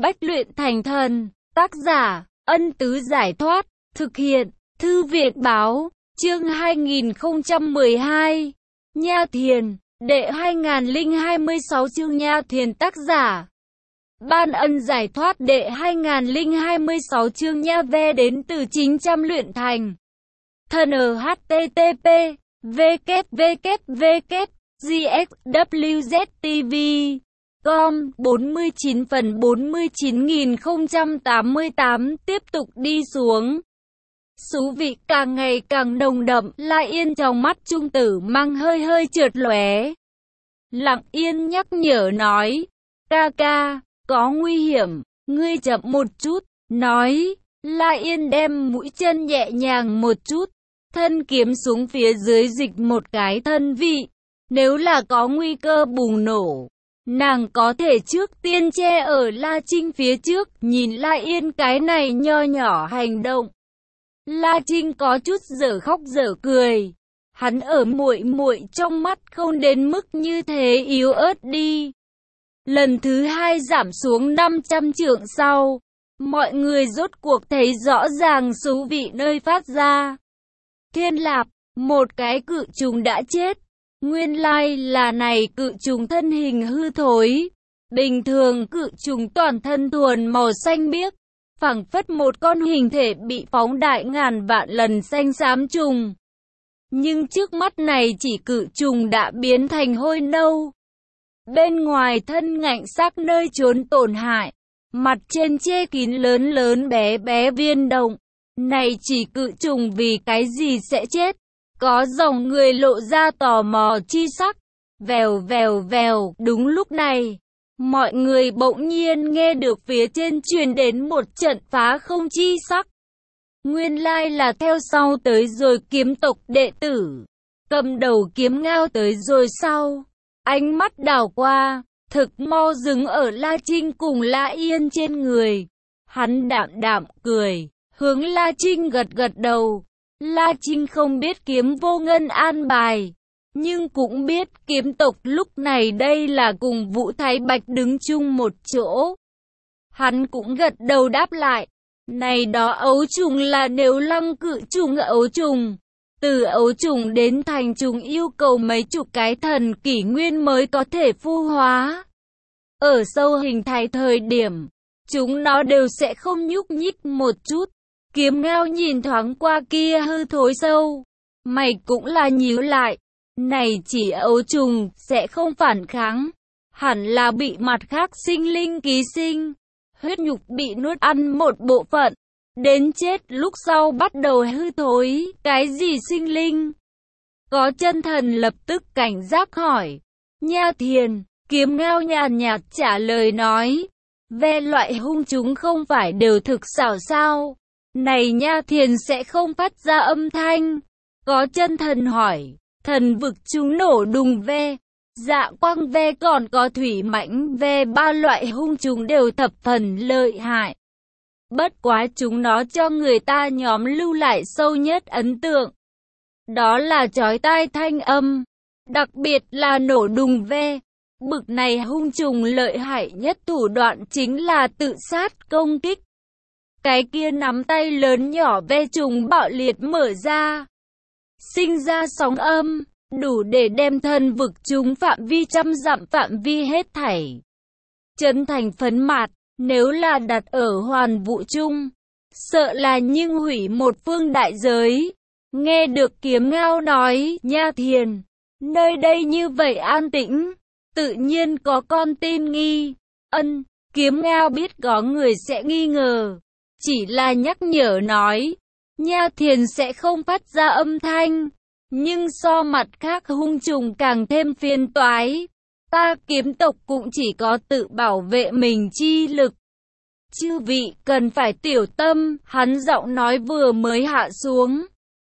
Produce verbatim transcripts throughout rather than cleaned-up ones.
bách luyện thành thần. Tác giả, Ân Tứ Giải Thoát. Thực hiện, Thư Việt Báo. Chương hai nghìn không trăm mười hai. Nha Thiền. Đệ hai nghìn hai mươi sáu chương Nha Thiền. Tác giả, Ban Ân Giải Thoát. Đệ hai nghìn hai mươi sáu chương Nha Ve đến từ chín trăm luyện thành thần. H T T P W W W G X W Z T V com bốn mươi chín phần bốn mươi chín nghìn không trăm tám mươi tám. Tiếp tục đi xuống, xú vị càng ngày càng nồng đậm. Lai Yên trong mắt Trung Tử mang hơi hơi chợt lóe. Lặng Yên nhắc nhở nói, ca ca, có nguy hiểm, ngươi chậm một chút. Nói, Lai Yên đem mũi chân nhẹ nhàng một chút, thân kiếm xuống phía dưới dịch một cái thân vị. Nếu là có nguy cơ bùng nổ, nàng có thể trước tiên che ở La Trinh phía trước. Nhìn Lai Yên cái này nho nhỏ hành động, La Trinh có chút dở khóc dở cười. Hắn ở muội muội trong mắt không đến mức như thế yếu ớt đi. Lần thứ hai giảm xuống năm trăm trượng sau, mọi người rốt cuộc thấy rõ ràng xú vị nơi phát ra. Thiên Lạp, một cái cự trùng đã chết. Nguyên lai là này cự trùng thân hình hư thối. Bình thường cự trùng toàn thân thuần màu xanh biếc, phảng phất một con hình thể bị phóng đại ngàn vạn lần xanh xám trùng. Nhưng trước mắt này chỉ cự trùng đã biến thành hôi nâu. Bên ngoài thân ngạnh sắc nơi trốn tổn hại, mặt trên che kín lớn lớn bé bé viên động. Này chỉ cự trùng vì cái gì sẽ chết? Có dòng người lộ ra tò mò chi sắc. Vèo vèo vèo. Đúng lúc này, mọi người bỗng nhiên nghe được phía trên truyền đến một trận phá không chi sắc. Nguyên lai là theo sau tới rồi kiếm tộc đệ tử. Cầm đầu kiếm ngao tới rồi sau. Ánh mắt đảo qua, thực mau dừng ở La Trinh cùng La Yên trên người. Hắn đạm đạm cười, hướng La Trinh gật gật đầu. La Trinh không biết kiếm vô ngân an bài, nhưng cũng biết kiếm tộc lúc này đây là cùng Vũ Thái Bạch đứng chung một chỗ. Hắn cũng gật đầu đáp lại. Này đó ấu trùng là nếu lăng cự trùng ấu trùng. Từ ấu trùng đến thành trùng yêu cầu mấy chục cái thần kỷ nguyên mới có thể phu hóa. Ở sâu hình thái thời điểm, chúng nó đều sẽ không nhúc nhích một chút. Kiếm ngao nhìn thoáng qua kia hư thối sâu, mày cũng là nhíu lại. Này chỉ ấu trùng sẽ không phản kháng, hẳn là bị mặt khác sinh linh ký sinh, huyết nhục bị nuốt ăn một bộ phận, đến chết lúc sau bắt đầu hư thối. Cái gì sinh linh? Có chân thần lập tức cảnh giác hỏi. Nha Thiền. Kiếm ngao nhàn nhạt trả lời nói, ve loại hung chúng không phải đều thực xảo sao? Này Nha Thiền sẽ không phát ra âm thanh. Có chân thần hỏi, thần vực chúng nổ đùng ve, dạ quang ve còn có thủy mãnh ve, ba loại hung chúng đều thập phần lợi hại. Bất quá chúng nó cho người ta nhóm lưu lại sâu nhất ấn tượng, đó là chói tai thanh âm, đặc biệt là nổ đùng ve. Bực này hung trùng lợi hại nhất thủ đoạn chính là tự sát công kích. Cái kia nắm tay lớn nhỏ ve trùng bạo liệt mở ra, sinh ra sóng âm, đủ để đem thân vực chúng phạm vi trăm dặm phạm vi hết thảy chấn thành phấn mạt. Nếu là đặt ở hoàn vũ trung, sợ là nhưng hủy một phương đại giới. Nghe được kiếm ngao nói, Nha Thiền, nơi đây như vậy an tĩnh, tự nhiên có con tin nghi. Ân, kiếm ngao biết có người sẽ nghi ngờ, chỉ là nhắc nhở nói, Nha Thiền sẽ không phát ra âm thanh, nhưng so mặt khác hung trùng càng thêm phiền toái. Ta kiếm tộc cũng chỉ có tự bảo vệ mình chi lực. Chư vị cần phải tiểu tâm. Hắn giọng nói vừa mới hạ xuống,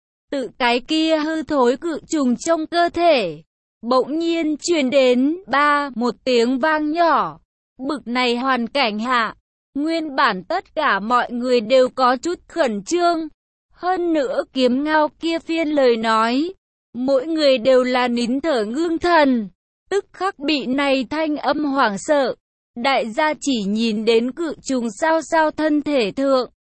tự cái kia hư thối cự trùng trong cơ thể bỗng nhiên truyền đến ba một tiếng vang nhỏ. Bực này hoàn cảnh hạ, nguyên bản tất cả mọi người đều có chút khẩn trương. Hơn nữa kiếm ngao kia phiên lời nói, mỗi người đều là nín thở ngưng thần, tức khắc bị này thanh âm hoảng sợ. Đại gia chỉ nhìn đến cự trùng sao sao thân thể thượng.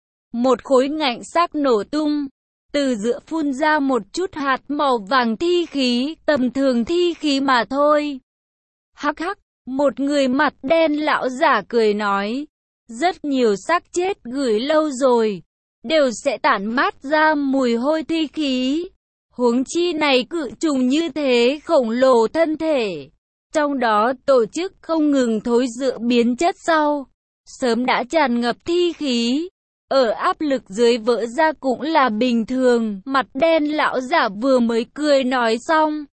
Một khối ngạnh sắc nổ tung, từ giữa phun ra một chút hạt màu vàng thi khí, tầm thường thi khí mà thôi. Hắc hắc, một người mặt đen lão giả cười nói, rất nhiều xác chết gửi lâu rồi, đều sẽ tản mát ra mùi hôi thi khí. Huống chi này cự trùng như thế khổng lồ thân thể, trong đó tổ chức không ngừng thối rữa biến chất sau, sớm đã tràn ngập thi khí, ở áp lực dưới vỡ ra cũng là bình thường. Mặt đen lão giả vừa mới cười nói xong,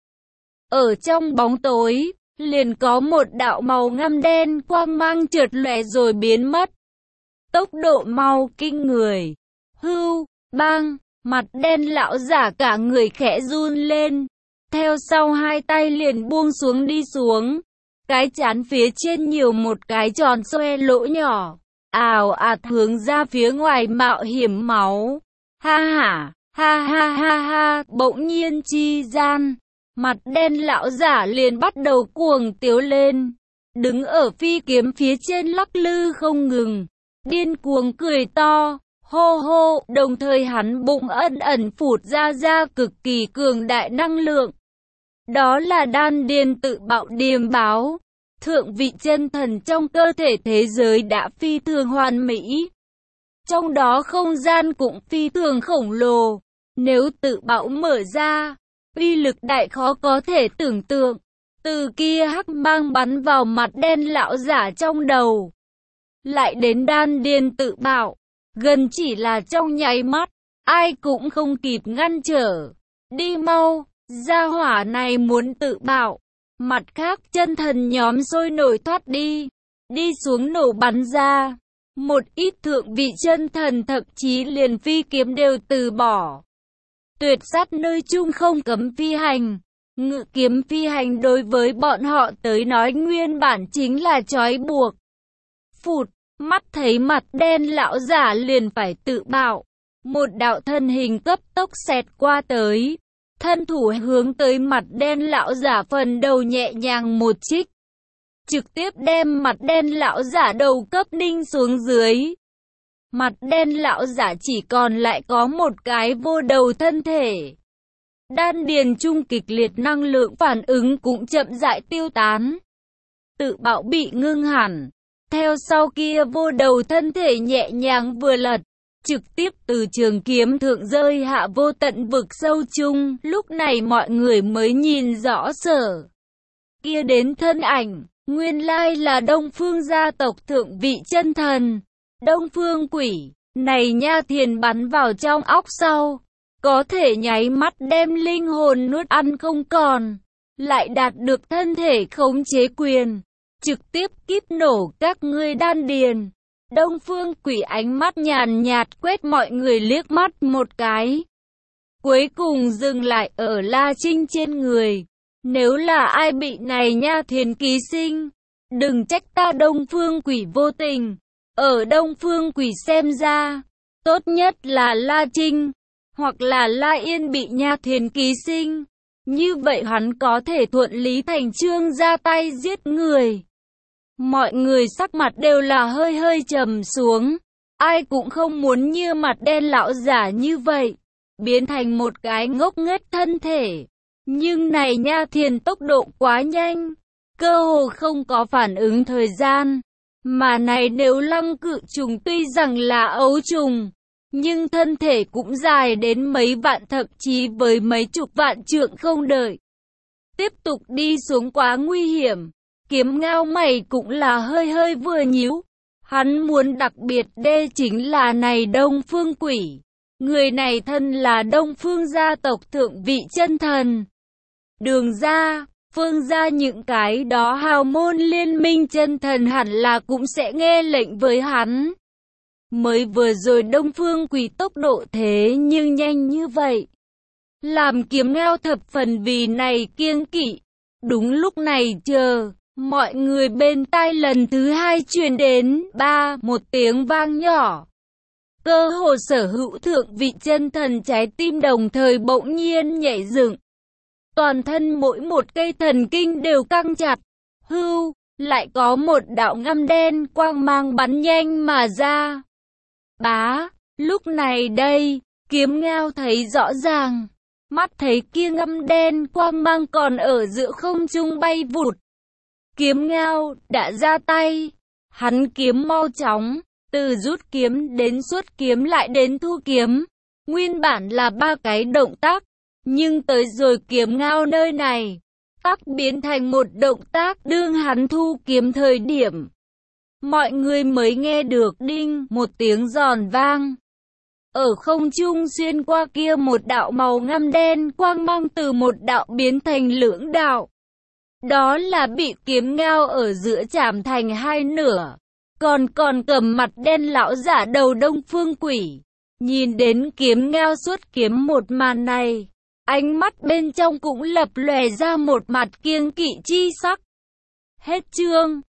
ở trong bóng tối liền có một đạo màu ngăm đen quang mang chợt lóe rồi biến mất, tốc độ mau kinh người. Hưu, bang, mặt đen lão giả cả người khẽ run lên, theo sau hai tay liền buông xuống đi xuống, cái trán phía trên nhiều một cái tròn xoe lỗ nhỏ, ào ạt hướng ra phía ngoài mạo hiểm máu. Ha ha, ha ha ha ha, bỗng nhiên chi gian, mặt đen lão giả liền bắt đầu cuồng tiếu lên, đứng ở phi kiếm phía trên lắc lư không ngừng, điên cuồng cười to. Hô hô, đồng thời hắn bụng ẩn ẩn phụt ra ra cực kỳ cường đại năng lượng. Đó là đan điền tự bạo điềm báo. Thượng vị chân thần trong cơ thể thế giới đã phi thường hoàn mỹ. Trong đó không gian cũng phi thường khổng lồ. Nếu tự bạo mở ra, uy lực đại khó có thể tưởng tượng. Từ kia hắc mang bắn vào mặt đen lão giả trong đầu. Lại đến đan điền tự bạo. Gần chỉ là trong nháy mắt, ai cũng không kịp ngăn trở. Đi mau, gia hỏa này muốn tự bạo. Mặt khác chân thần nhóm sôi nổi thoát đi, đi xuống nổ bắn ra. Một ít thượng vị chân thần thậm chí liền phi kiếm đều từ bỏ. Tuyệt sát nơi chung không cấm phi hành. Ngự kiếm phi hành đối với bọn họ tới nói nguyên bản chính là trói buộc. Phụt. Mắt thấy mặt đen lão giả liền phải tự bạo, một đạo thân hình cấp tốc xẹt qua tới, thân thủ hướng tới mặt đen lão giả phần đầu nhẹ nhàng một chích, trực tiếp đem mặt đen lão giả đầu cấp ninh xuống dưới. Mặt đen lão giả chỉ còn lại có một cái vô đầu thân thể. Đan điền trung kịch liệt năng lượng phản ứng cũng chậm rãi tiêu tán. Tự bạo bị ngưng hẳn. Theo sau kia vô đầu thân thể nhẹ nhàng vừa lật, trực tiếp từ trường kiếm thượng rơi hạ vô tận vực sâu chung. Lúc này mọi người mới nhìn rõ sở kia đến thân ảnh, nguyên lai là Đông Phương gia tộc thượng vị chân thần, Đông Phương Quỷ. Này nha thiền bắn vào trong óc sau, có thể nháy mắt đem linh hồn nuốt ăn không còn, lại đạt được thân thể khống chế quyền. Trực tiếp kíp nổ các ngươi đan điền. Đông Phương Quỷ ánh mắt nhàn nhạt quét mọi người liếc mắt một cái. Cuối cùng dừng lại ở La Trinh trên người. Nếu là ai bị này nha thiền ký sinh, đừng trách ta Đông Phương Quỷ vô tình. Ở Đông Phương Quỷ xem ra, tốt nhất là La Trinh, hoặc là La Yên bị nha thiền ký sinh. Như vậy hắn có thể thuận lý thành chương ra tay giết người. Mọi người sắc mặt đều là hơi hơi trầm xuống. Ai cũng không muốn như mặt đen lão giả như vậy, biến thành một cái ngốc nghếch thân thể. Nhưng này nha thiền tốc độ quá nhanh, cơ hồ không có phản ứng thời gian. Mà này nếu lăng cự trùng tuy rằng là ấu trùng, nhưng thân thể cũng dài đến mấy vạn thậm chí với mấy chục vạn trượng không đợi. Tiếp tục đi xuống quá nguy hiểm. Kiếm ngao mày cũng là hơi hơi vừa nhíu. Hắn muốn đặc biệt đê chính là này Đông Phương Quỷ. Người này thân là Đông Phương gia tộc thượng vị chân thần. Đường gia, Phương gia những cái đó hào môn liên minh chân thần hẳn là cũng sẽ nghe lệnh với hắn. Mới vừa rồi Đông Phương Quỷ tốc độ thế nhưng nhanh như vậy, làm kiếm ngao thập phần vì này kiêng kỵ. Đúng lúc này chờ, mọi người bên tai lần thứ hai truyền đến ba một tiếng vang nhỏ. Cơ hồ sở hữu thượng vị chân thần trái tim đồng thời bỗng nhiên nhảy dựng. Toàn thân mỗi một cây thần kinh đều căng chặt. Hưu, lại có một đạo ngăm đen quang mang bắn nhanh mà ra. Bá, lúc này đây, Kiếm Ngao thấy rõ ràng, mắt thấy kia ngăm đen quang mang còn ở giữa không trung bay vụt. Kiếm Ngao đã ra tay, hắn kiếm mau chóng, từ rút kiếm đến xuất kiếm lại đến thu kiếm. Nguyên bản là ba cái động tác, nhưng tới rồi Kiếm Ngao nơi này, tắc biến thành một động tác đương hắn thu kiếm thời điểm. Mọi người mới nghe được đinh một tiếng giòn vang. Ở không trung xuyên qua kia một đạo màu ngăm đen quang mang từ một đạo biến thành lưỡng đạo. Đó là bị Kiếm Ngao ở giữa chạm thành hai nửa. Còn còn cầm mặt đen lão giả đầu Đông Phương Quỷ. Nhìn đến Kiếm Ngao xuất kiếm một màn này, ánh mắt bên trong cũng lập lòe ra một mặt kiêng kỵ chi sắc. Hết chương.